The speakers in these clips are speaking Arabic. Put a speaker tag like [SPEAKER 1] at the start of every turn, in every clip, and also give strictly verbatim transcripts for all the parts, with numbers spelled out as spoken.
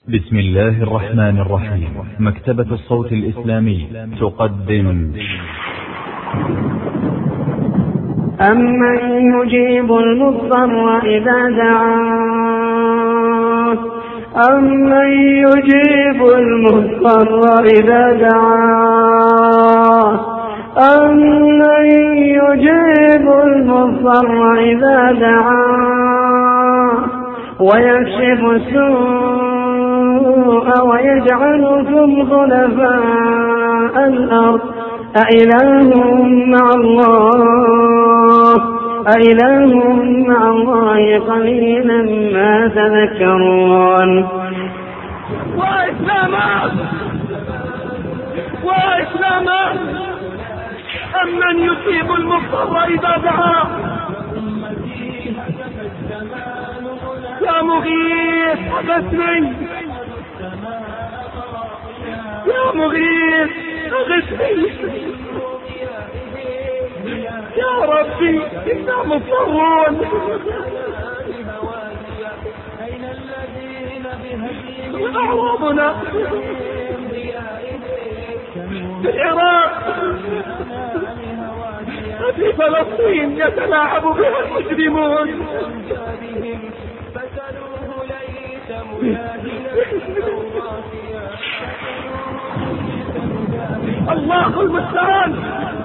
[SPEAKER 1] بسم الله الرحمن الرحيم. مكتبة الصوت الإسلامي تقدم
[SPEAKER 2] أمن يجيب المضطر إذا دعاه أمن يجيب المضطر إذا دعاه أمن يجيب المضطر إذا دعاه ويكشف السوء ويجعلكم خلفاء الأرض أإله مع الله أإله مع الله قليلا ما تذكرون.
[SPEAKER 3] وإسلاما وإسلاما أمن يجيب المضطر إذا دعاه يا مغيث أغثني يا مغيث أغثني يا ربي إنا مضطرون. أعراضنا في العراق في فلسطين يتلاعب بها المجرمون. الله المستعان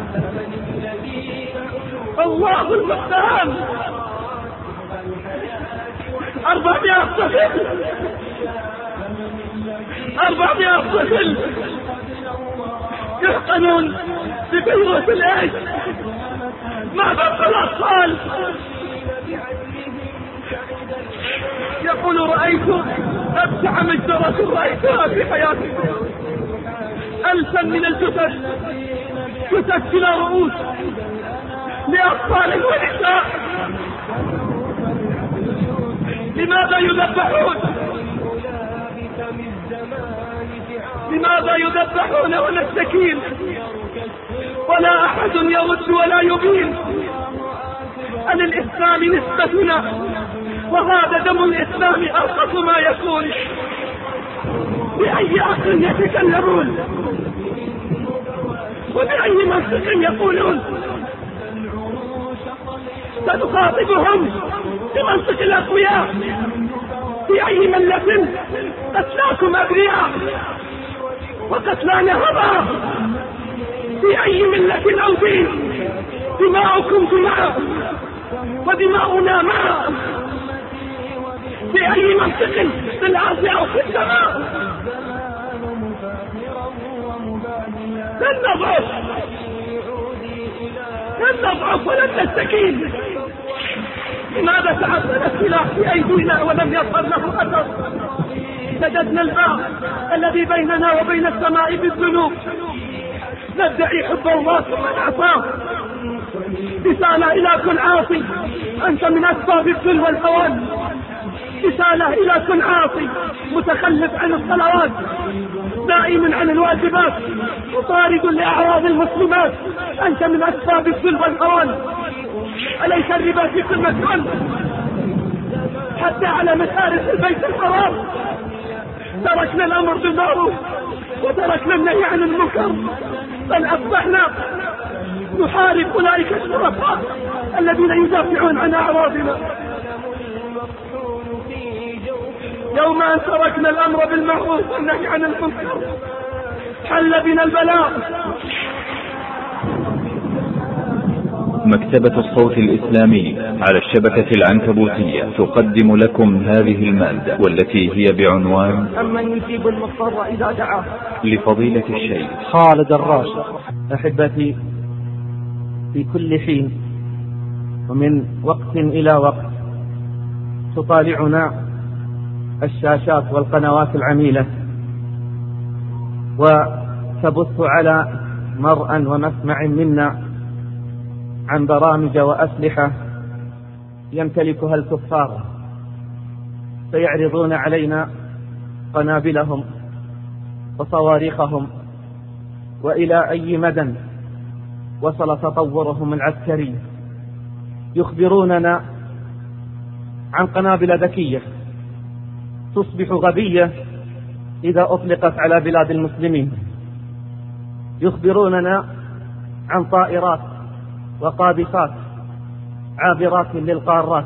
[SPEAKER 3] الله المستعان. أربعمائة طفل أربعمائة طفل يحقنون بفيروس الإيدز. ما بقى الأطفال يقول رأيت أبشع مجزرة رأيتها في حياتي. ألفا من الجثث جثث بلا رؤوس لأطفال ونساء. لماذا يذبحون لماذا يذبحون ونستكين ولا أحد يرد ولا يبين؟ عن الإسلام نسبتنا وهذا دم الإسلام أرخص ما يكون. بأي عقل يتكلمون وبأي منطق يقولون؟ سنخاطبهم بمنطق الأقوياء. في أي ملة قتلاكم أبرياء وقتلانا هباء؟ في أي ملة أو دين دماؤكم دماء ودماؤنا معا؟ في أي منطق في الأرض أو في السماء؟ لن نضعف لن نضعف ولن نستكين. لماذا تعطل السلاح في أيدينا ولم يظهر له أثر؟ سددنا الباب الذي بيننا وبين السماء بالذنوب. ندعي حب الله ثم نعصاه. رسالة إلى كل عاصي أنت من أسباب الذل والهوان. رسالة إلى كل عاصي متخلف عن الصلوات دائم عن الواجبات وطارد لأعراض المسلمات. أنت من أسباب الذل والهوان. أليس الربا في كل مكان حتى على مسارح البيت الحرام؟ تركنا الأمر بالمعروف وتركنا النهي عن المنكر، بل أصبحنا نحارب أولئك الشرفاء الذين يدافعون عن أعراضنا. يوم أن تركنا الأمر بالمعروف والنهي عن المنكر حل بنا البلاء.
[SPEAKER 1] مكتبة الصوت الإسلامي على الشبكة العنكبوتية تقدم لكم هذه المادة والتي هي بعنوان
[SPEAKER 2] أمن يجيب المضطر إذا دعاه
[SPEAKER 1] لفضيلة الشيخ
[SPEAKER 4] خالد الراشد. أحبتي، في كل حين ومن وقت إلى وقت تطالعنا الشاشات والقنوات العميلة وتبث على مرأى ومسمع منا عن برامج وأسلحة يمتلكها الكفار، فيعرضون علينا قنابلهم وصواريخهم وإلى أي مدى وصل تطورهم العسكري. يخبروننا عن قنابل ذكية تصبح غبية إذا أطلقت على بلاد المسلمين يخبروننا عن طائرات وقاذفات عابرات للقارات.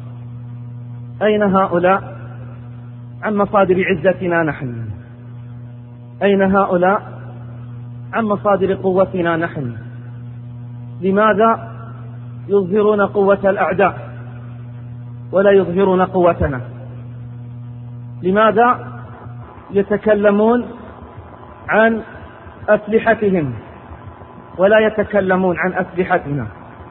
[SPEAKER 4] أين هؤلاء عن مصادر عزتنا نحن؟ أين هؤلاء عن مصادر قوتنا نحن؟ لماذا يظهرون قوة الأعداء ولا يظهرون قوتنا؟ لماذا يتكلمون عن أسلحتهم ولا يتكلمون عن أسلحتنا؟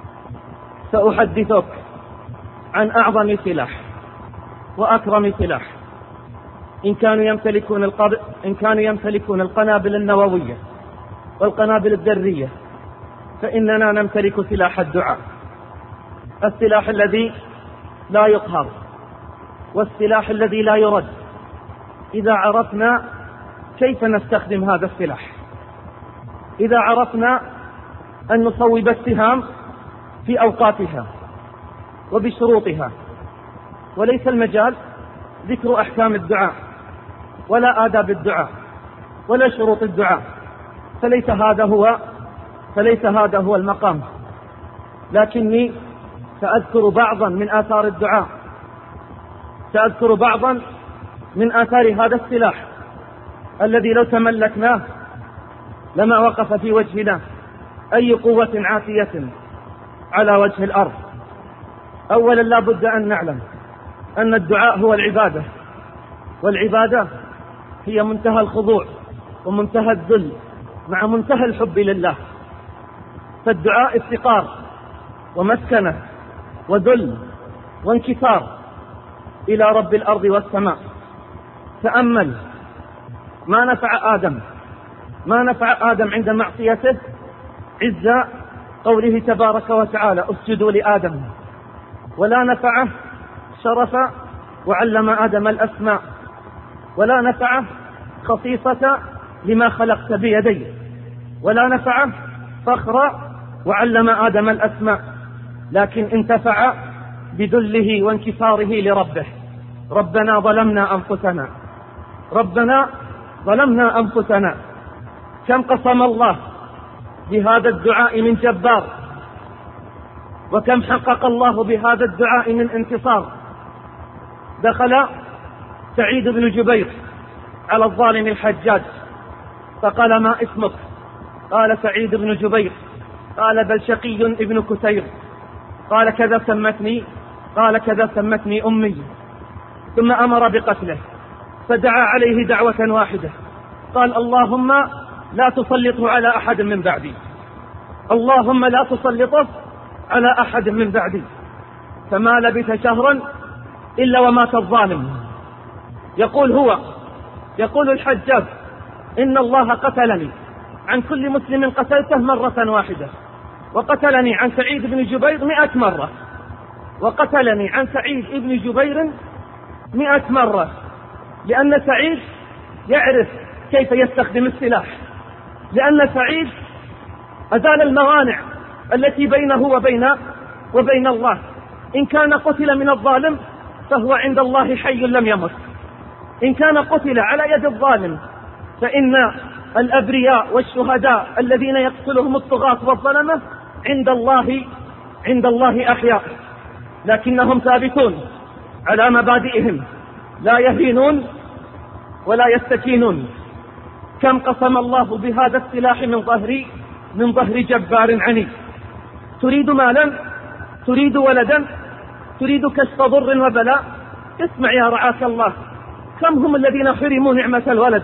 [SPEAKER 4] سأحدثك عن أعظم سلاح وأكرم سلاح. إن كانوا يمتلكون القب... إن كانوا يمتلكون القنابل النووية والقنابل الذرية، فإننا نمتلك سلاح الدعاء، السلاح الذي لا يقهر والسلاح الذي لا يرد. إذا عرفنا كيف نستخدم هذا السلاح، إذا عرفنا أن نصوب السهام في أوقاتها وبشروطها، وليس المجال ذكر أحكام الدعاء ولا آداب الدعاء ولا شروط الدعاء، فليس هذا هو فليس هذا هو المقام. لكني سأذكر بعضا من آثار الدعاء، سأذكر بعضا من آثار هذا السلاح الذي لو تملكناه لما وقف في وجهنا أي قوة عاتية على وجه الأرض. أولا لا بد أن نعلم أن الدعاء هو العبادة، والعبادة هي منتهى الخضوع ومنتهى الذل مع منتهى الحب لله. فالدعاء افتقار ومسكنة وذل وانكسار إلى رب الأرض والسماء. تأمل ما نفع آدم ما نفع آدم عند معصيته عز قوله تبارك وتعالى اسجدوا لآدم، ولا نفعه شرف وعلم آدم الأسماء، ولا نفعه خصيصة لما خلقت بيدي، ولا نفعه فخر وعلم آدم الأسماء، لكن انتفع بذله وانكساره لربه. ربنا ظلمنا أنفسنا ربنا ظلمنا أنفسنا. كم قسم الله بهذا الدعاء من جبار، وكم حقق الله بهذا الدعاء من انتصار. دخل سعيد بن جبير على الظالم الحجاج فقال ما اسمك؟ قال سعيد بن جبير. قال بل شقي ابن كثير. قال كذا سمتني؟ قال كذا سمتني أمي. ثم أمر بقتله، فدعا عليه دعوة واحدة، قال اللهم لا تسلطه على أحد من بعدي، اللهم لا تسلطه على أحد من بعدي. فما لبث شهرا إلا ومات الظالم. يقول هو يقول الحجاج إن الله قتلني عن كل مسلم قتلته مرة واحدة، وقتلني عن سعيد بن جبير مئة مرة، وقتلني عن سعيد بن جبير مئة مرة، لأن سعيد يعرف كيف يستخدم السلاح، لأن سعيد أزال الموانع التي بينه وبين وبين الله. إن كان قتل من الظالم فهو عند الله حي لم يمت، إن كان قتل على يد الظالم فإن الأبرياء والشهداء الذين يقتلهم الطغاة والظلمة عند الله عند الله أحياء، لكنهم ثابتون على مبادئهم، لا يهينون ولا يستكينون. كم قسم الله بهذا السلاح من ظهر من ظهر جبار عنيد. تريد مالا، تريد ولدا، تريد كشف ضر وبلاء، اسمع يا رعاك الله. كم هم الذين حرموا نعمة الولد،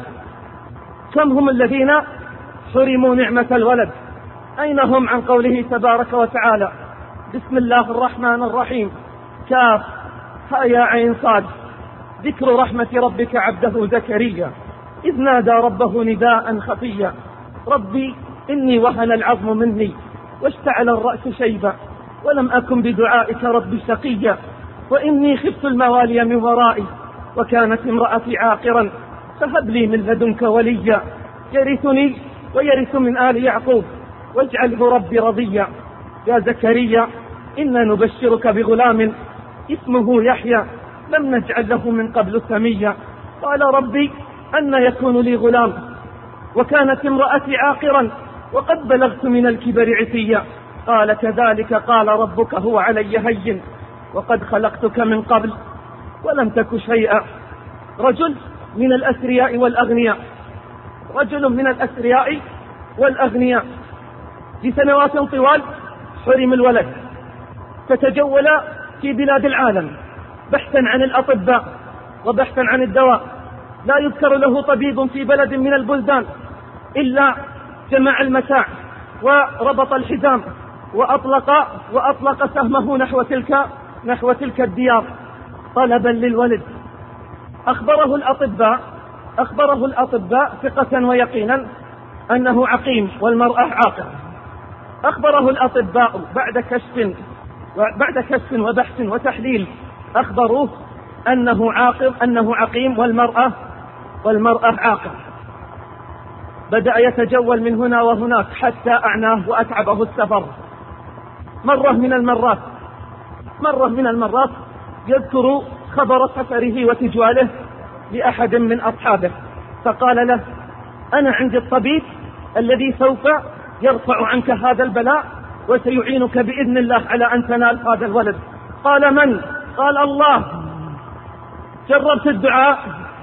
[SPEAKER 4] كم هم الذين حرموا نعمة الولد. أين هم عن قوله تبارك وتعالى بسم الله الرحمن الرحيم كاف ها يا عين صاد ذكر رحمة ربك عبده زكريا إذ نادى ربه نداء خفيا ربي إني وهن العظم مني واشتعل الرأس شيبا ولم أكن بدعائك رب شقيا وإني خفت الموالي من ورائي وكانت امرأتي عاقرا فهب لي من لدنك وليا يرثني ويرث من آل يعقوب واجعله ربي رضيا. يا زكريا إنا نبشرك بغلام اسمه يحيى لم نجعل له من قبل سميا قال ربي
[SPEAKER 3] أن يكون لي غلام وكانت امرأتي عاقرا وقد بلغت من الكبر عتيا. قال كذلك قال ربك هو علي هين وقد خلقتك من قبل ولم تك شيئا. رجل من الأثرياء والأغنياء رجل من الأثرياء والأغنياء لسنوات طوال حرم الولد، فتجول في بلاد العالم بحثا عن الأطباء وبحثا عن الدواء. لا يذكر له طبيب في بلد من البلدان إلا جمع المتاع وربط الحزام وأطلق وأطلق سهمه نحو تلك نحو تلك الديار طلبا للولد. أخبره الأطباء أخبره الأطباء ثقة ويقينا أنه عقيم والمرأة عاقر. أخبره الأطباء بعد كشف بعد كشف وبحث وتحليل أخبروه أنه عاقر أنه عقيم والمرأة والمرأة عاقر. بدأ يتجول من هنا وهناك حتى أعناه وأتعبه السفر. مرة من المرات مرة من المرات يذكر خبر سفره وتجواله لأحد من أصحابه، فقال له: أنا عندي الطبيب الذي سوف يرفع عنك هذا البلاء وسيعينك بإذن الله على أن تنال هذا الولد. قال: من؟ قال: الله. جربت الدعاء؟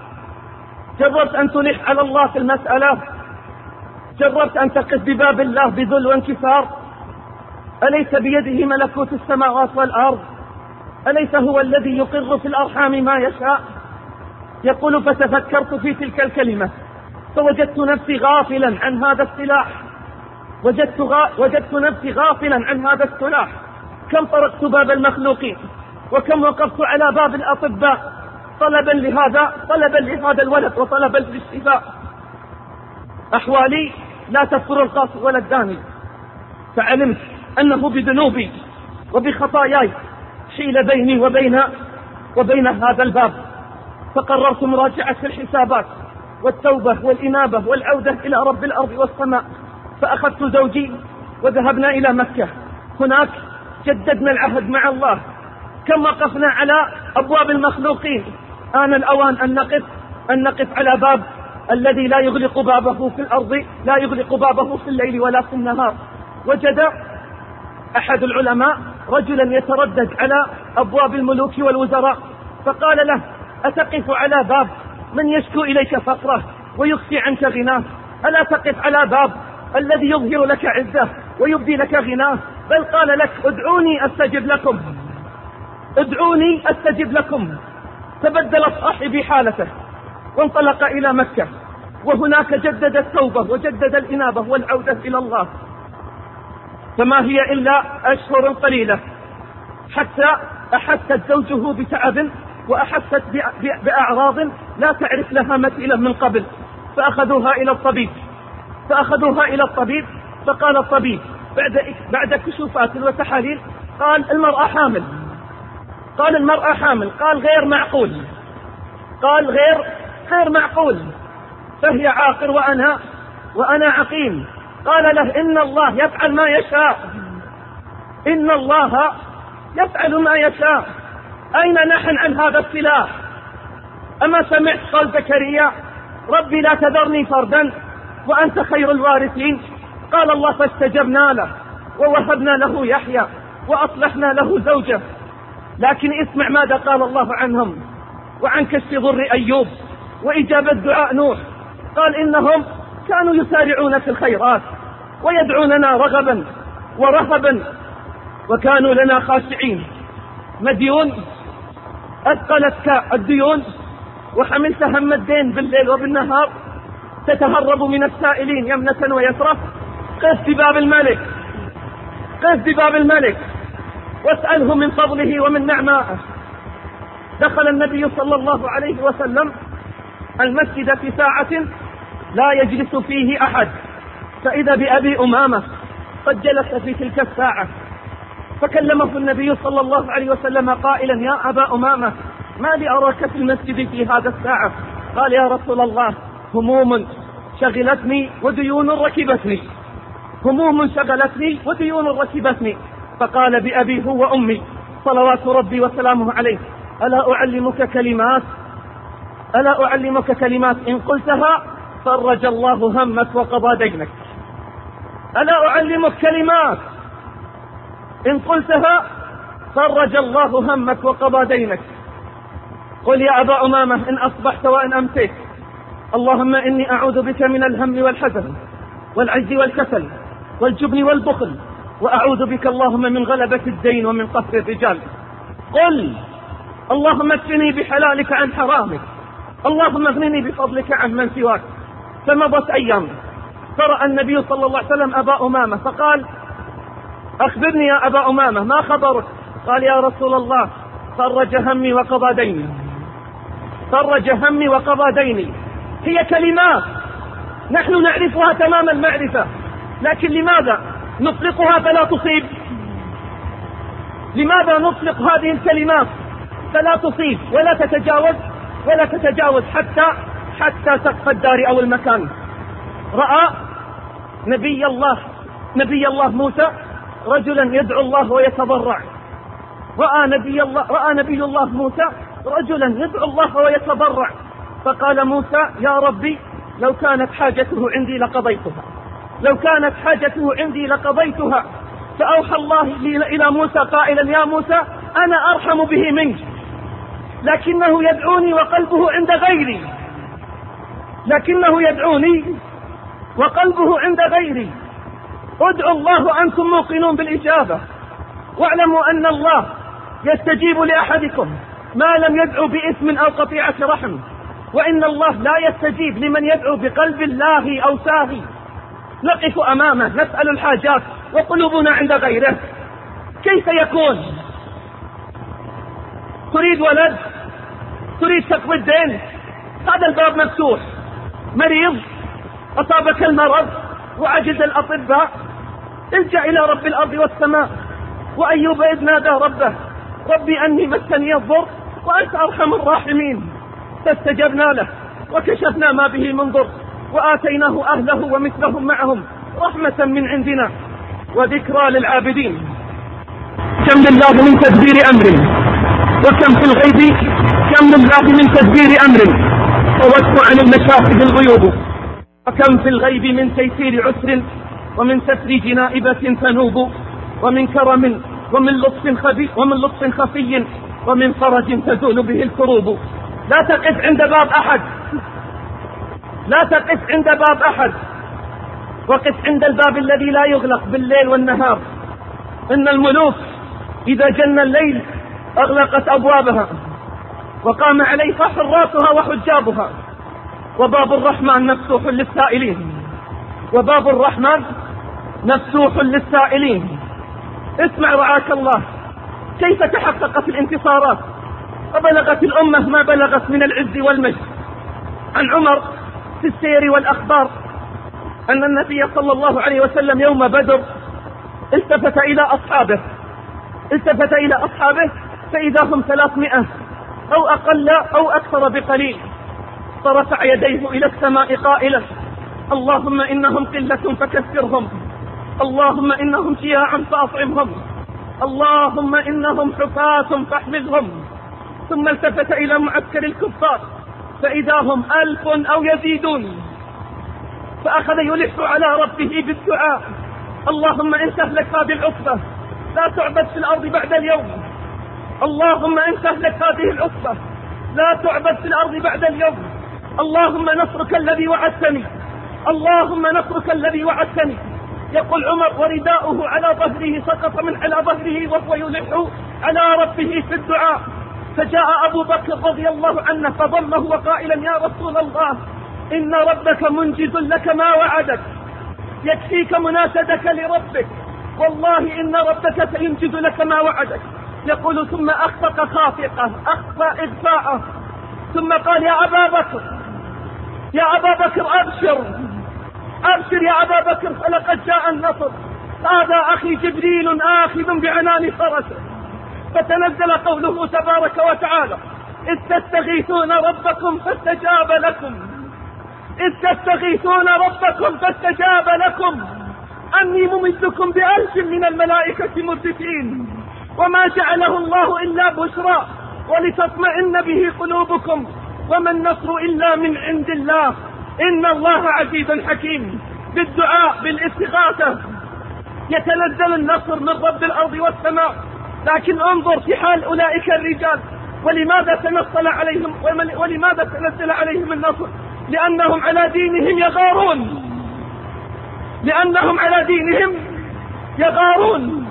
[SPEAKER 3] جربت أن تلح على الله في المسألة؟ جربت أن تقف بباب الله بذل وانكسار؟ أليس بيده ملكوت السماوات والأرض؟ أليس هو الذي يقر في الأرحام ما يشاء؟ يقول: فتفكرت في تلك الكلمة فوجدت نفسي غافلا عن هذا السلاح وجدت, غا... وجدت نفسي غافلا عن هذا السلاح. كم طرقت باب المخلوقين وكم وقفت على باب الأطباء طلبا لهذا طلبا لهذا الولد وطلبا للشفاء. أحوالي لا تذكر القاص ولا الداني، فعلمت أنه بذنوبي وبخطاياي حيل بيني وبين وبين هذا الباب. فقررت مراجعة الحسابات والتوبة والإنابة والعودة إلى رب الأرض والسماء. فأخذت زوجي وذهبنا إلى مكة. هناك جددنا العهد مع الله. كم وقفنا على أبواب المخلوقين. آن الأوان أن نقف أن نقف على باب الذي لا يغلق بابه في الأرض لا يغلق بابه في الليل ولا في النهار. وجد أحد العلماء رجلا يتردد على أبواب الملوك والوزراء، فقال له: أتقف على باب من يشكو إليك فقره ويخفي عنك غناه؟ ألا تقف على باب الذي يظهر لك عزه ويبدي لك غناه؟ بل قال لك: ادعوني أستجب لكم ادعوني أستجب لكم. تبدل صاحبي حالته وانطلق إلى مكة، وهناك جدد التوبة وجدد الإنابة والعودة إلى الله. فما هي إلا أشهر قليلة حتى أحست زوجه بتعب وأحست بأعراض لا تعرف لها مثيلا من قبل. فأخذوها إلى الطبيب فأخذوها إلى الطبيب فقال الطبيب بعد بعد كشوفات وتحاليل قال: المرأة حامل. قال: المرأة حامل. قال: غير معقول. قال: غير غير معقول، فهي عاقر وأنا وأنا عقيم. قال له: إن الله يفعل ما يشاء إن الله يفعل ما يشاء. أين نحن عن هذا السلاح؟ أما سمعت قول زكريا: ربي لا تذرني فردا وأنت خير الوارثين؟ قال الله: فاستجبنا له ووهبنا له يحيى وأصلحنا له زوجه. لكن اسمع ماذا قال الله عنهم وعن كشف ضر أيوب وإجابة دعاء نوح. قال: إنهم كانوا يسارعون في الخيرات ويدعوننا رغبا ورهبا وكانوا لنا خاشعين. مديون أثقلتك الديون وحملت هم الدين بالليل وبالنهار، تتهرب من السائلين يمنة ويسرة. قف بباب الملك قف بباب الملك واسأله من فضله ومن نعمائه. دخل النبي صلى الله عليه وسلم المسجد في ساعة لا يجلس فيه أحد، فإذا بأبي أمامة قد جلس في تلك الساعة، فكلمه النبي صلى الله عليه وسلم قائلا: يا أبا أمامة، ما لي أراك في المسجد في هذا الساعة؟ قال: يا رسول الله، هموم شغلتني وديون ركبتني هموم شغلتني وديون ركبتني. فقال: بأبي هو وأمي صلوات ربي وسلامه عليه، ألا أعلمك كلمات
[SPEAKER 4] ألا أعلمك كلمات إن قلتها فرج الله همك وقضى دينك؟ ألا أعلمك كلمات إن قلتها فرج الله همك وقضى دينك؟ قل يا أبا أمامة إن أصبحت وإن أمسيت اللهم إني أعوذ بك من الهم والحزن والعجز والكسل والجبن والبخل، وأعوذ بك اللهم من غلبة الدين ومن قهر الرجال. قل اللهم اكفني بحلالك عن حرامك، اللهم اغنني بفضلك عن من سواك. فمضت أيام فرأى النبي صلى الله عليه وسلم أبا أمامة فقال أخبرني يا أبا أمامة ما خبرك؟ قال يا رسول الله فرج همي وقضى ديني، فرج همي وقضى ديني. هي كلمات نحن نعرفها تمام المعرفة، لكن لماذا نطلقها فلا تصيب؟ لماذا نطلق هذه الكلمات فلا تصيب ولا تتجاوز ولا تتجاوز حتى حتى سقف الدار أو المكان؟ رأى نبي الله نبي الله موسى رجلا يدعو الله ويتضرع، رأى نبي الله رأى نبي الله موسى رجلا يدعو الله ويتضرع، فقال موسى يا ربي لو كانت حاجته عندي لقضيتها، لو كانت حاجته عندي لقضيتها. فأوحى الله إلى موسى قائلا يا موسى أنا أرحم به منك، لكنه يدعوني وقلبه عند غيري، لكنه يدعوني وقلبه عند غيري. ادعوا الله أنتم موقنون بالإجابة، واعلموا أن الله يستجيب لأحدكم ما لم يدعو بإثم أو قطيعة رحم، وإن الله لا يستجيب لمن يدعو بقلب لاهي أو ساهي. نقف أمامه نسأل الحاجات وقلوبنا عند غيره، كيف يكون؟ تريد ولد، تريد تقضي الدين، هذا الباب مفتوح. مريض أصابك المرض وعجز الأطباء، الجأ إلى رب الأرض والسماء. وأيوب إذ نادى ربه ربي أني مسني الضر وأنت أرحم الراحمين، فاستجبنا له وكشفنا ما به من ضر وآتيناه أهله ومثلهم معهم رحمة من عندنا وذكرى للعابدين. كم لله من تدبير أمر، وكم في الغيب كم لله من تدبير أمر فوت عن المشاهد الغيوب، وكم في الغيب من تيسير عسر ومن ستر جنائبة تنوب، ومن كرم ومن لطف خفي ومن لطف خفي ومن فرج تزول به الكروب. لا تقف عند باب أحد، لا تقف عند باب أحد، وقف عند الباب الذي لا يغلق بالليل والنهار. إن الملوك إذا جن الليل أغلقت أبوابها وقام عليها حراسها وحجابها. وباب الرحمن مفتوح للسائلين، وباب الرحمن مفتوح للسائلين. اسمع رعاك الله كيف تحققت الانتصارات وبلغت الأمة ما بلغت من العز والمجد. عن عمر في السير والأخبار أن النبي صلى الله عليه وسلم يوم بدر التفت إلى أصحابه التفت إلى أصحابه فإذا هم ثلاثمائة أو أقل أو أكثر بقليل، فرفع يديه إلى السماء قائلا اللهم إنهم قلة فكثرهم، اللهم إنهم شياع فأطعمهم، اللهم إنهم حفاة فاحملهم. ثم التفت إلى معسكر الكفار فإذا هم ألف أو يزيدون، فأخذ يلح على ربه بالدعاء اللهم إن تهلك هذه العصبة لا تعبد في الأرض بعد اليوم، اللهم إن تهلك هذه العصبة لا تعبد في الأرض بعد اليوم، اللهم نصرك الذي وعدتني، اللهم نصرك الذي وعدتني. يقول عمر ورداؤه على ظهره سقط من على ظهره وهو يلح على ربه في الدعاء. فجاء أبو بكر رضي الله عنه فضمه وقائلا يا رسول الله إن ربك منجز لك ما وعدك، يكفيك مناشدك لربك، والله إن ربك سينجز لك ما وعدك. يقول ثم أخفق خافقه أخفى إغفاءه ثم قال يا أبا بكر يا أبا بكر أبشر أبشر يا أبا بكر فلقد جاء النصر، هذا أخي جبريل آخذ بعنان فرسه. فتنزل قوله تبارك وتعالى إذ تستغيثون ربكم فاستجاب لكم إذ تستغيثون ربكم فاستجاب لكم أني ممدكم بألف من الملائكة مردفين، وما جعله الله إلا بشرى ولتطمئن به قلوبكم
[SPEAKER 3] وما النصر إلا من عند الله، إن الله عزيز حكيم. بالدعاء بالاستغاثة يتنزل النصر من رب الأرض والسماء. لكن انظر في حال أولئك الرجال، ولماذا تنصل عليهم ولماذا تنزل عليهم النصر؟ لأنهم على دينهم يغارون، لأنهم على دينهم يغارون،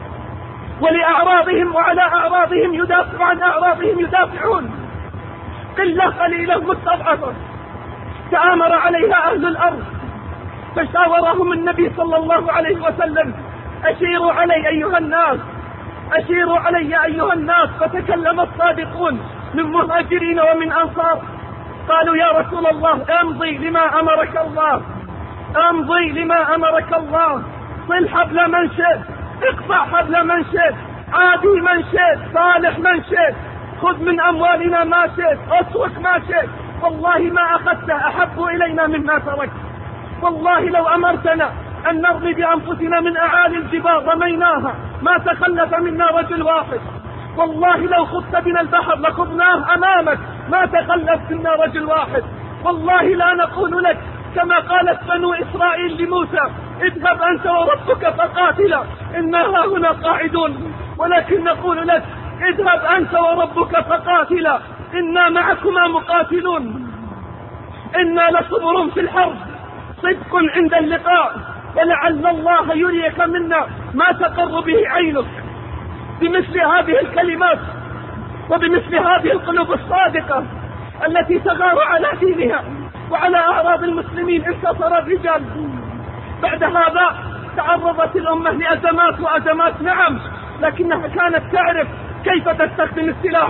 [SPEAKER 3] ولأعراضهم وعلى أعراضهم يدافع عن أعراضهم يدافعون. قلة قليلة مستضعفة تآمر عليها أهل الأرض، فشاورهم النبي صلى الله عليه وسلم: أشيروا علي أيها الناس، أشيروا علي أيها الناس. فتكلم الصادقون من مهاجرين ومن أنصار، قالوا: يا رسول الله، امضي لما أمرك الله، امضي لما أمرك الله، صل حبل من شئت، اقطع حبل من شئت، عادي من شئت، صالح من شئت، خذ من أموالنا ما شئت، اترك ما شئت، والله ما أخذت أحب إلينا مما تركت. والله لو أمرتنا أن نرمي بأنفسنا من أعالي الجبال رميناها، ما تخلف منا رجل واحد. والله لو خضت بنا البحر لخضناه أمامك، ما تخلف منا رجل واحد. والله لا نقول لك كما قالت بنو إسرائيل لموسى: اذهب أنت وربك فقاتلا إنا هنا قاعدون، ولكن نقول لك: اذهب أنت وربك فقاتلا إنا معكما مقاتلون. إنا لصبر في الحرب، صدق عند اللقاء، ولعل الله يريك منا ما تقر به عينك. بمثل هذه الكلمات وبمثل هذه القلوب الصادقة التي تغار على دينها وعلى أعراض المسلمين انتصر الرجال. بعد هذا تعرضت الأمة لأزمات وأزمات، نعم، لكنها كانت تعرف كيف تستخدم السلاح.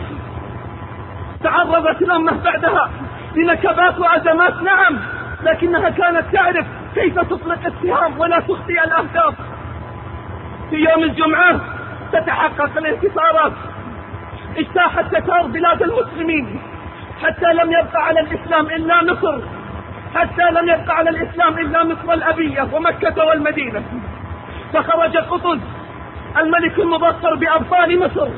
[SPEAKER 3] تعرضت الأمة بعدها لنكبات وأزمات، نعم، لكنها كانت تعرف كيف تطلق السهام ولا تخطئ الأهداف. في يوم الجمعة تتحقق الانتصارات، اجتاحت تتار بلاد المسلمين حتى لم يبقى على الإسلام إلا مصر، حتى لم يبقى على الإسلام إلا مصر الأبية ومكة والمدينة. فخرج قطز الملك المبصر بأبطال مصر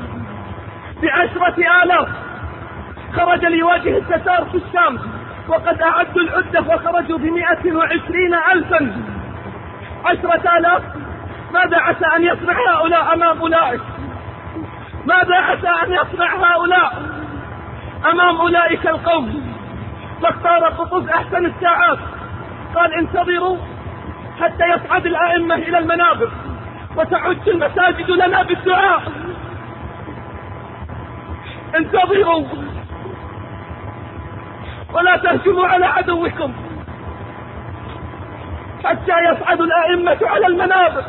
[SPEAKER 3] بعشرة آلاف، خرج ليواجه التتار في الشام، وقد أعدوا العدة وخرجوا بمئة وعشرين ألفا. عشرة آلاف، ماذا عسى أن يصنع هؤلاء أمام أولئك؟ ماذا عسى أن يصنع هؤلاء أمام أولئك القوم؟ فاختار قطز أحسن الساعات، قال: انتظروا حتى يصعد الأئمة إلى المنابر وتعج المساجد لنا بالدعاء. انتظروا ولا تهجموا على عدوكم حتى يصعد الأئمة على المنابر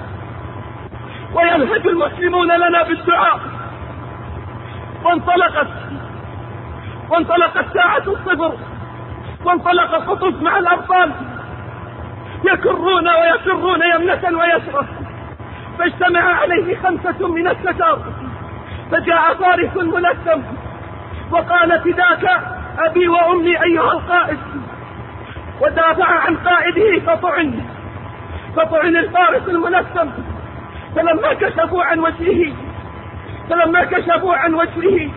[SPEAKER 3] وينهج المسلمون لنا بالدعاء. وانطلقت وانطلقت ساعة الصفر، وانطلق قطز مع الأبطال يكرون ويفرون يمنة ويسرة، فاجتمع عليه خمسة من التتار، فجاء فارس ملثم وقال: فداك أبي وأمي أيها القائد، ودافع عن قائده فطعن فطعن الفارس الملثم. فلما كشفوا عن وجهه فلما كشفوا عن وجهه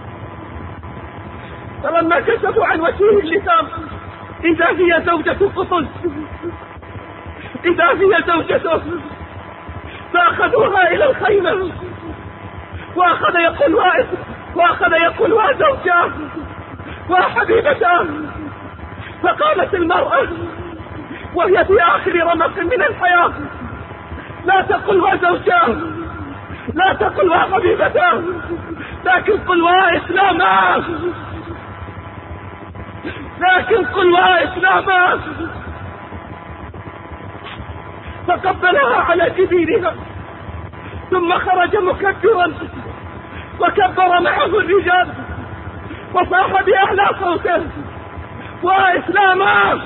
[SPEAKER 3] فلما كشفوا عن وجهه اللثام إذا هي زوجة قطز، إذا هي زوجته، فأخذوها إلى الخيمة، وأخذ يقول وأخذ يقول وزوجاه وحبيبتاه. فقالت المرأة وهي في آخر رمق من الحياة: لا تقل وزوجاه، لا تقل وحبيبتاه، لكن قل وإسلاما، لكن قل وإسلاما. فقبلها على جبينها، ثم خرج مكبرا وكبر معه الرجال وصاح بأعلى صوته: وإسلاما،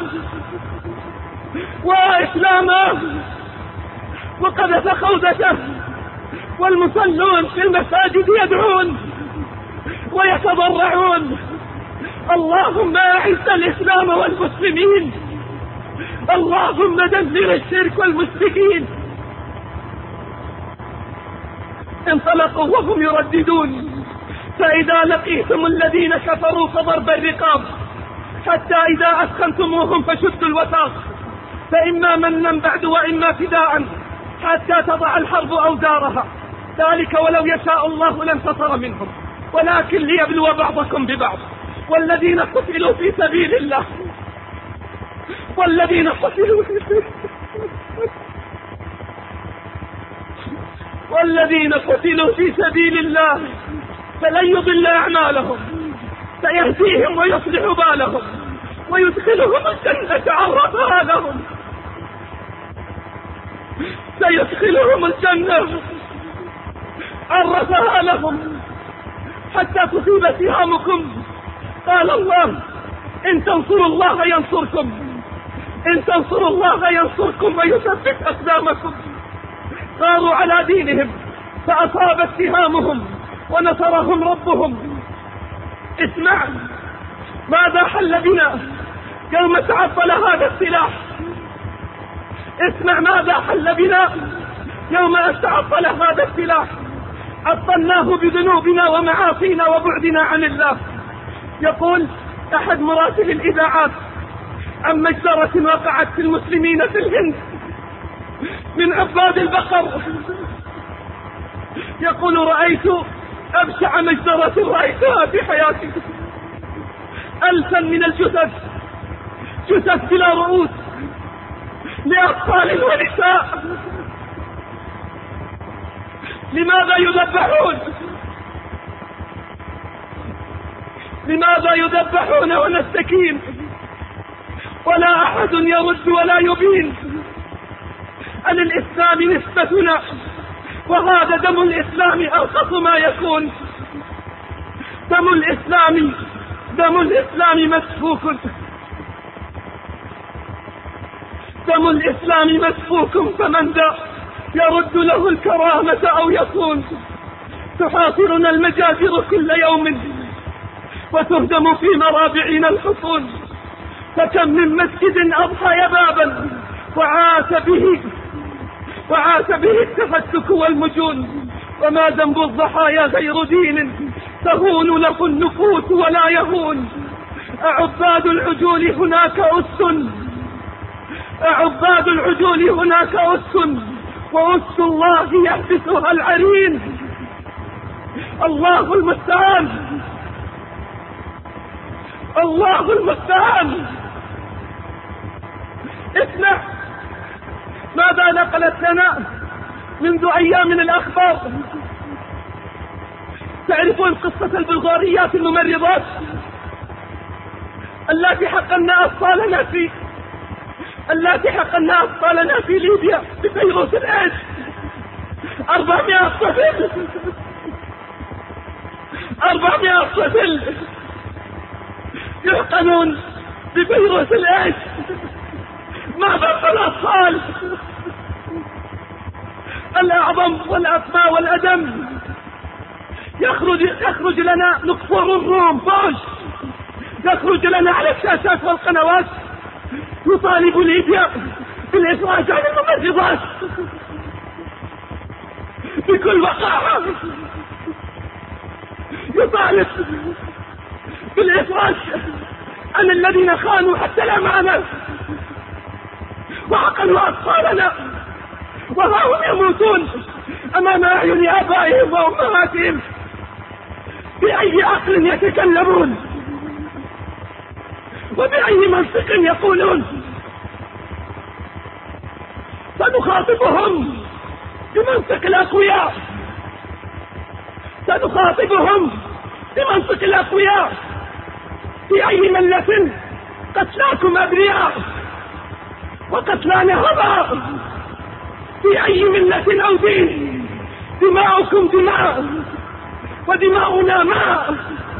[SPEAKER 3] وإسلاما. وقذف خوذته، والمصلون في المساجد يدعون ويتضرعون: اللهم أعز الإسلام والمسلمين، اللهم دمر الشرك والمشركين. انطلقوا وهم يرددون: فإذا لقيتم الذين كفروا فضرب الرقاب حتى إذا أثخنتموهم فشدوا الوثاق فإما منا بعد وإما فداء حتى تضع الحرب أوزارها ذلك ولو يشاء الله لانتصر منهم ولكن ليبلو بعضكم ببعض والذين قتلوا في سبيل الله والذين قتلوا في سبيل والذين قتلوا في سبيل الله فلن يضل أعمالهم سيهديهم ويصلح بالهم ويدخلهم الجنة عرفها لهم سيدخلهم الجنة عرفها لهم حتى تصيب سهامكم. قال الله إن تنصروا الله ينصركم إن تنصروا الله ينصركم ويثبت أقدامكم. صاروا على دينهم فأصابت سهامهم ونصرهم ربهم. اسمع ماذا حل بنا يوم تعطل هذا السلاح. اسمع ماذا حل بنا يوم أن تعطل هذا السلاح. عطلناه بذنوبنا ومعاصينا وبعدنا عن الله. يقول أحد مراسل الإذاعات عن مجزرة وقعت في المسلمين في الهند من عباد البقر. يقول رأيت أبشع مجزرة رأيتها في حياتي. ألفا من الجثث جثث بلا رؤوس لأطفال ونساء. لماذا يذبحون لماذا يذبحون ونستكين ولا أحد يرد ولا يبين. أن الإسلام نسبتنا وهذا دم الإسلام أرخص ما يكون. دم الإسلام دم الإسلام مسفوك دم الإسلام مسفوك فمن ذا يرد له الكرامة أو يكون. تحاصرنا المجازر كل يوم وتهدم في مرابعنا الحصون. فكم من مسجد أضحى يبابا وعاش به وعاش به التفتك والمجون. وما ذنب الضحايا غير دين تهون له النفوس ولا يهون. أعباد العجول هناك أس أعباد العجول هناك أس وأس الله يحبسها العرين. الله المستعان الله المستعان. اسمع ماذا نقلت لنا منذ أيام الأخبار. تعرفون قصة البلغاريات الممرضات اللاتي حقن أطفالنا في اللاتي حقن أطفالنا في ليبيا بفيروس الإيدز. أربعمائة طفل أربعمائة طفل يحقنون بفيروس الإيدز. ما ضرب الأطفال الأعظم والأطماء والأدم. يخرج يخرج لنا نقصر الروم فوج يخرج لنا على الشاشات والقنوات يطالب ليبيا بالإفراج عن الممرضات بكل وقاحة. يطالب بالإفراج عن الذين خانوا حتى الأمانة وعقلوا أطفالنا وها هم يموتون أمام أعين آبائهم وأمهاتهم. بأي عقل يتكلمون وبأي منطق يقولون؟ سنخاطبهم بمنطق الأقوياء سنخاطبهم بمنطق الأقوياء. في أي ملة قتلاكم أبرياء وقتلانا هباء. في أي ملة أو دين دماؤكم دماء ودماؤنا ماء.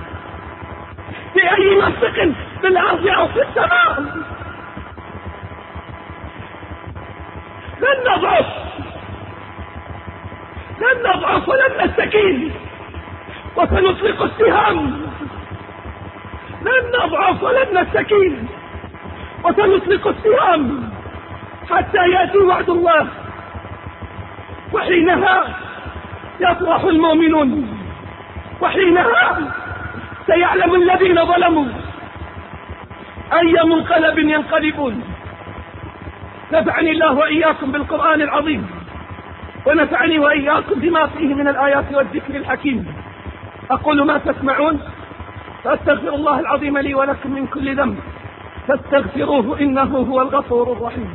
[SPEAKER 3] في أي منطق بالأرض أو في السماء. لن نضعف لن نضعف ولن نستكين وسنطلق السهام. لن نضعف ولن نستكين وسنطلق السهام حتى يأتي وعد الله وحينها يفرح المؤمنون وحينها سيعلم الذين ظلموا أي منقلب ينقلبون. نفعني الله وإياكم بالقرآن العظيم، ونفعني وإياكم بما فيه من الآيات والذكر الحكيم. أقول ما تسمعون، فأستغفر الله العظيم لي ولكم من كل ذنب، فاستغفروه إنه هو الغفور الرحيم.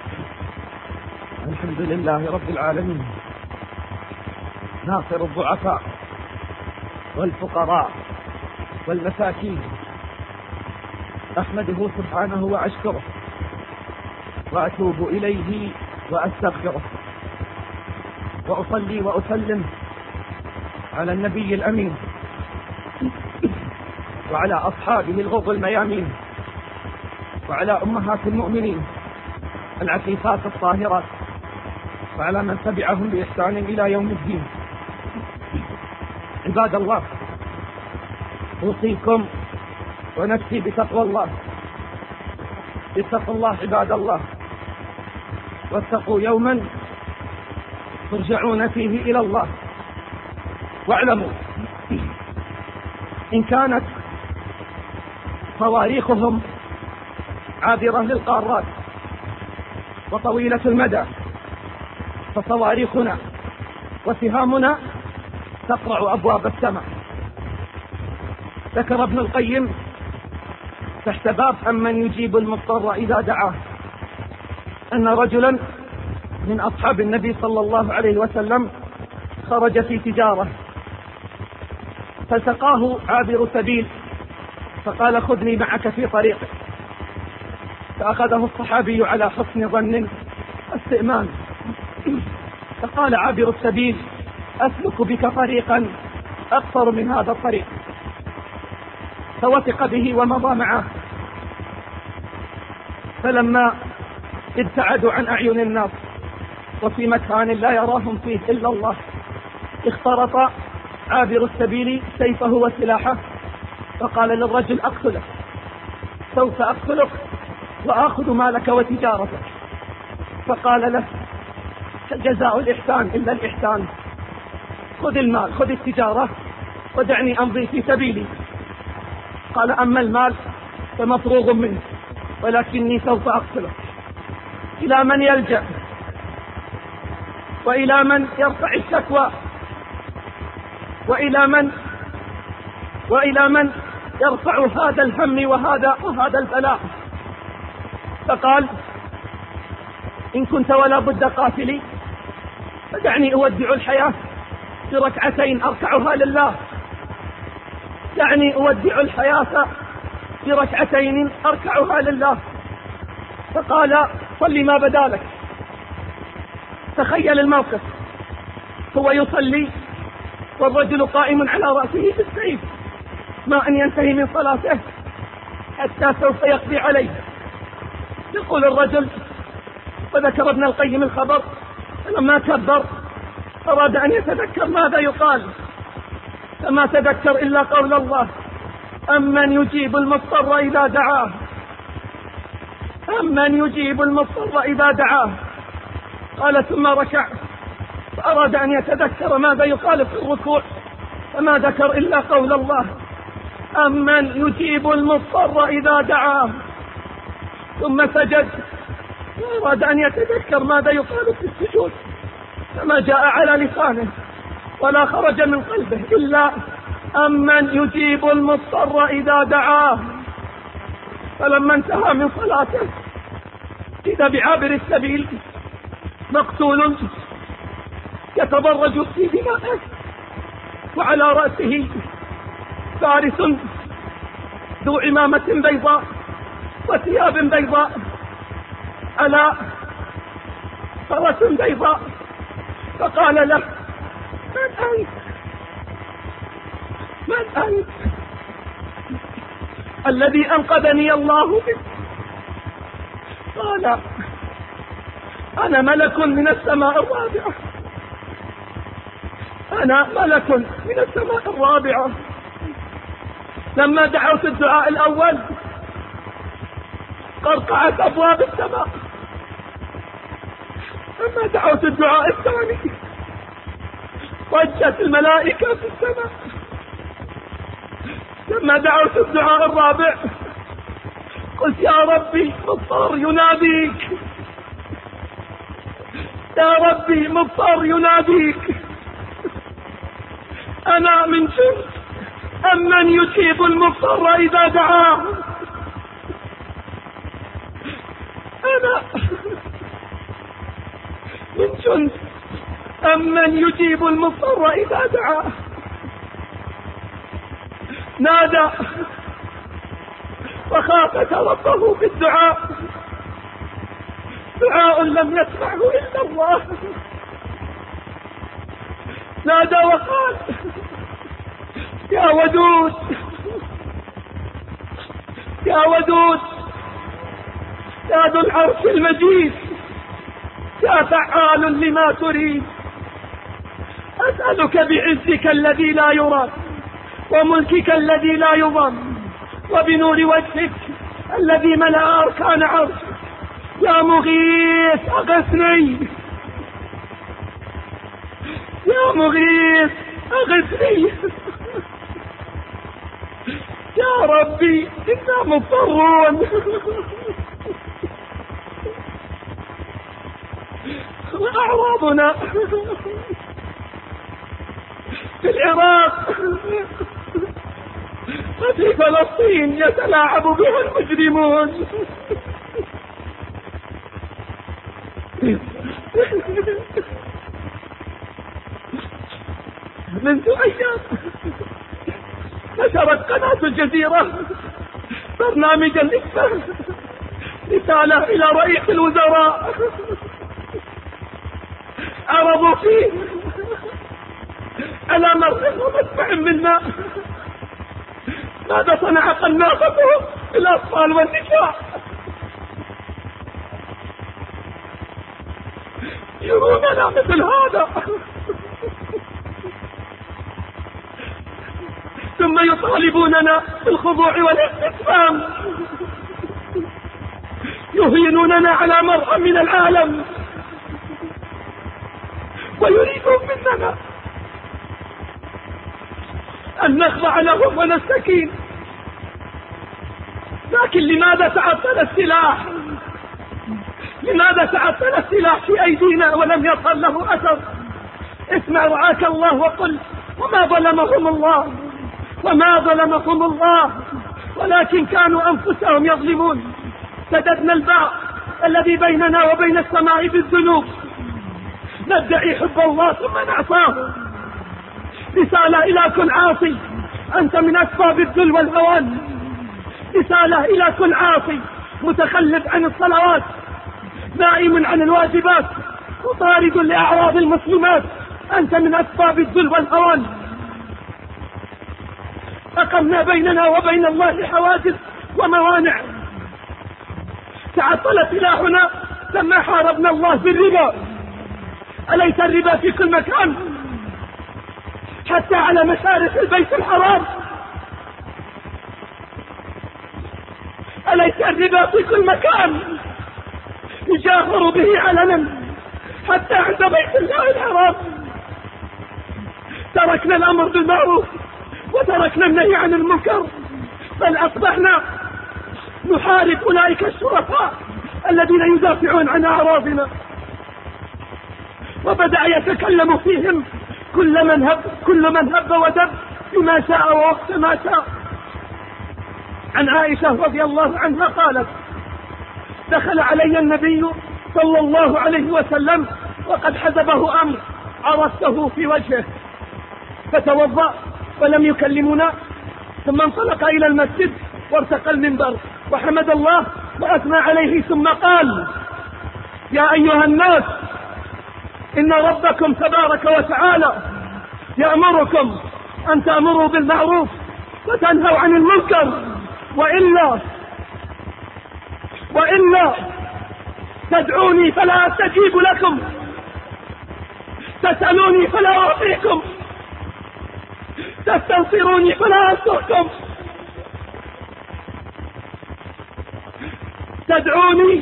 [SPEAKER 3] الحمد لله رب العالمين، ناصر الضعفاء والفقراء والمساكين، أحمده سبحانه وأشكره وأتوب إليه وأستغفره، وأصلي وأسلم على النبي الأمين وعلى أصحابه الغض الميامين، وعلى أمهات المؤمنين العفيفات الطاهرات، وعلى من تبعهم بإحسان إلى يوم الدين. عباد الله، أوصيكم ونفسي بتقوى الله. اتقوا الله عباد الله، واتقوا يوما ترجعون فيه إلى الله. واعلموا إن كانت صواريخهم عابرة للقارات وطويلة المدى، فصواريخنا وسهامنا تقرع أبواب السماء. ذكر ابن القيم تحت باب أمن يجيب المضطر إذا دعاه أن رجلا من أصحاب النبي صلى الله عليه وسلم خرج في تجارة، فسقاه عابر سبيل فقال خذني معك في طريقك، فأخذه الصحابي على حسن ظن استئمان، فقال عابر السبيل أسلك بك طريقا أقصر من هذا الطريق، فوثق به ومضى معه. فلما ابتعدوا عن أعين الناس وفي مكان لا يراهم فيه إلا الله، اخترط عابر السبيل سيفه وسلاحه فقال للرجل أقتلك، سوف أقتلك وآخذ مالك وتجارتك. فقال له جزاء الإحسان إلا الإحسان، خذ المال خذ التجارة ودعني أمضي في سبيلي. قال أما المال فمفروغ منه ولكني سوف أقتلك. إلى من يلجأ وإلى من يرفع الشكوى وإلى من وإلى من يرفع هذا الهم وهذا وهذا البلاء؟ فقال إن كنت ولا بد قاتلي فدعني أودع الحياة بركعتين أركعها لله، دعني أودع الحياة بركعتين أركعها لله. فقال صلي ما بدالك. تخيل الموقف، هو يصلي والرجل قائم على رأسه بالسيف، ما أن ينتهي من صلاته حتى سوف يقضي عليه. يقول الرجل، وذكر ابن القيم الخبر، لما كبر أراد أن يتذكر ماذا يقال، فما تذكر إلا قول الله أمن يجيب المضطر إذا دعاه، أمن يجيب المضطر إذا دعاه. قال ثم ركع فأراد أن يتذكر ماذا يقال في الركوع، فما ذكر إلا قول الله أمن يجيب المضطر إذا دعاه. ثم سجد وأراد أن يتذكر ماذا يقال في السجود، فما جاء على لسانه ولا خرج من قلبه إلا أمن يجيب المضطر إذا دعاه. فلما انتهى من صلاته إذا بعابر السبيل مقتول يتبرج في دمائه، وعلى رأسه فارس ذو عمامة بيضاء وثياب بيضاء على فرس بيضاء. فقال له من أنت؟ من أنت؟ الذي أنقذني الله بك. قال أنا ملك من السماء الرابعة، أنا ملك من السماء الرابعة. لما دعوت الدعاء الأول قرقعت أبواب السماء، لما دعوت الدعاء الثاني ضجت الملائكة في السماء. لما دعوت الدعاء الرابع قلت يا ربي مضطر يناديك، يا ربي مضطر يناديك، أنا من جند أمن يجيب المضطر إذا دعاه، أنا من جند أمن يجيب المضطر إذا دعاه. نادى وخافت ربه بالدعاء، دعاء لم يسمعه إلا الله. نادى وقال يا ودود يا ودود يا ذو العرش المجيد، يا فعال لما تريد، أسألك بعزك الذي لا يرى وملكك الذي لا يضام وبنور وجهك الذي ملأ أركان عرشك، يا مغيث أغثني، يا مغيث أغثني، يا ربي إنا مضطرون. وأعراضنا في العراق وفي فلسطين يتلاعب بها المجرمون. منذ أيام نشرت قناة الجزيرة برنامجا اسمه رسالة إلى رئيس الوزراء، عرضوا فيه على مر ومدفع من ماء ماذا صنع قناصته بالأطفال والنساء، يروننا مثل هذا ثم يطالبوننا بالخضوع والاستسلام، يهينوننا على مرأى من العالم ويريدون مننا أن نخضع لهم ونستكين. لكن لماذا تعطل السلاح؟ لماذا تعطل السلاح في أيدينا ولم يظهر له أثر؟ اسمع رعاك الله وقل وما ظلمهم الله وما ظلمهم الله ولكن كانوا أنفسهم يظلمون. سددنا الباب الذي بيننا وبين السماء بالذنوب، ندعي حب الله ثم نعصاه. رسالة إلى كل عاصي أنت من أسباب الذل والهوان، رسالة إلى كل عاصي متخلف عن الصلوات، نائم عن الواجبات، مطارد لأعراض المسلمات، أنت من أسباب الذل والهوان. أقمنا بيننا وبين الله حواجز وموانع، تعطل سلاحنا لما حاربنا الله بالربا. أليس الربا في كل مكان حتى على مشارف البيت الحرام؟ أليس الربا في كل مكان يجاهر به علنا حتى عند بيت الله الحرام؟ تركنا الأمر بالمعروف وتركنا النهي عن المنكر، بل أصبحنا نحارب أولئك الشرفاء الذين يدافعون عن أعراضنا، وبدأ يتكلم فيهم كل من هب كل من هب ودب بما شاء ووقت ما شاء. عن عائشة رضي الله عنها قالت: دخل علي النبي صلى الله عليه وسلم وقد حزبه أمر عرفته في وجهه، فتوضأ ولم يكلمنا، ثم انطلق إلى المسجد وارتقى المنبر وحمد الله وأثنى عليه، ثم قال: يا أيها الناس، إن ربكم تبارك وتعالى يأمركم أن تأمروا بالمعروف وتنهوا عن المنكر، وإلا وإلا تدعوني فلا أستجيب لكم، تسألوني فلا أعطيكم، تستنصروني فلا أنصركم، تدعوني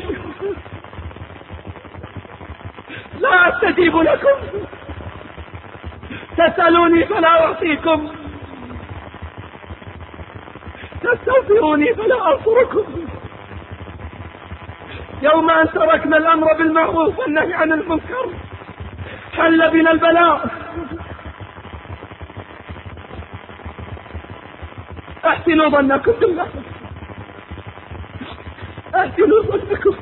[SPEAKER 3] لا أستجيب لكم، تسألوني فلا أعطيكم. تستنصروني فلا أنصركم. يوم أن تركنا الأمر بالمعروف والنهي عن المنكر حل بنا البلاء. احسنوا ظنكم بالله، احسنوا ظنكم.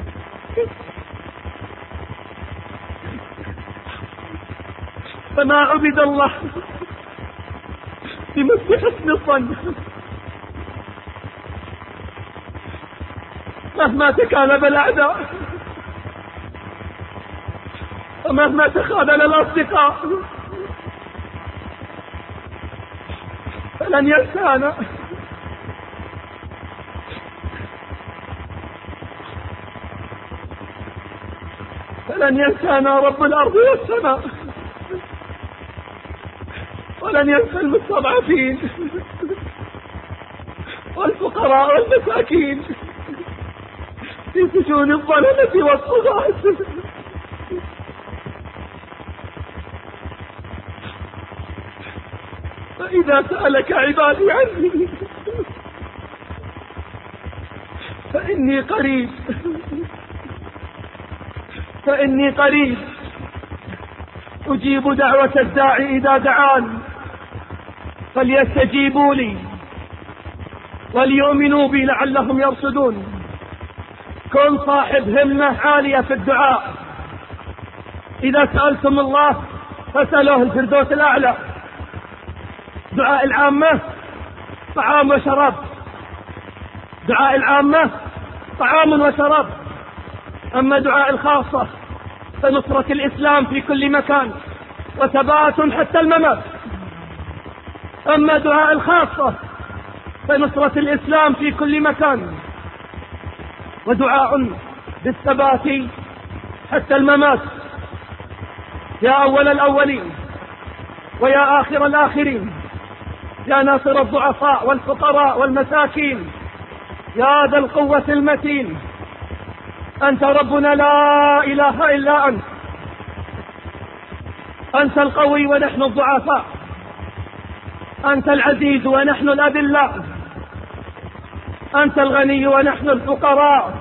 [SPEAKER 3] فما عبد الله بمثل حسن الظن مهما تكالب الأعداء ومهما تخاذل الأصدقاء فلن ينسانا. فلن ينسانا رب الأرض والسماء، ولن ينسى المستضعفين والفقراء والمساكين في سجون الظلمة والطغاة. فإذا سألك عبادي عني فإني قريب، فإني قريب أجيب دعوة الداعي إذا دعان، فليستجيبوا لي وليؤمنوا بي لعلهم يرشدون. كن صاحب همة عالية في الدعاء. إذا سألتم الله فسألوه الفردوس الأعلى. دعاء العامة طعام وشراب، دعاء العامة طعام وشراب. أما دعاء الخاصة فنصرة الإسلام في كل مكان وثبات حتى الممات. أما دعاء الخاصة فنصرة الإسلام في كل مكان ودعاء بالثبات حتى الممات. يا أول الأولين ويا آخر الآخرين، يا ناصر الضعفاء والفقراء والمساكين، يا ذا القوة المتين، أنت ربنا لا إله إلا أنت. أنت القوي ونحن الضعفاء، أنت العزيز ونحن الأذلاء، أنت الغني ونحن الفقراء.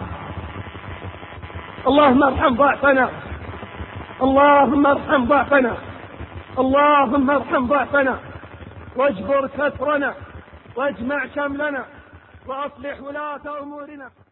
[SPEAKER 3] اللهم ارحم ضعفنا، اللهم ارحم ضعفنا، اللهم ارحم ضعفنا، واجبر كسرنا، واجمع شملنا، وأصلح ولاة أمورنا.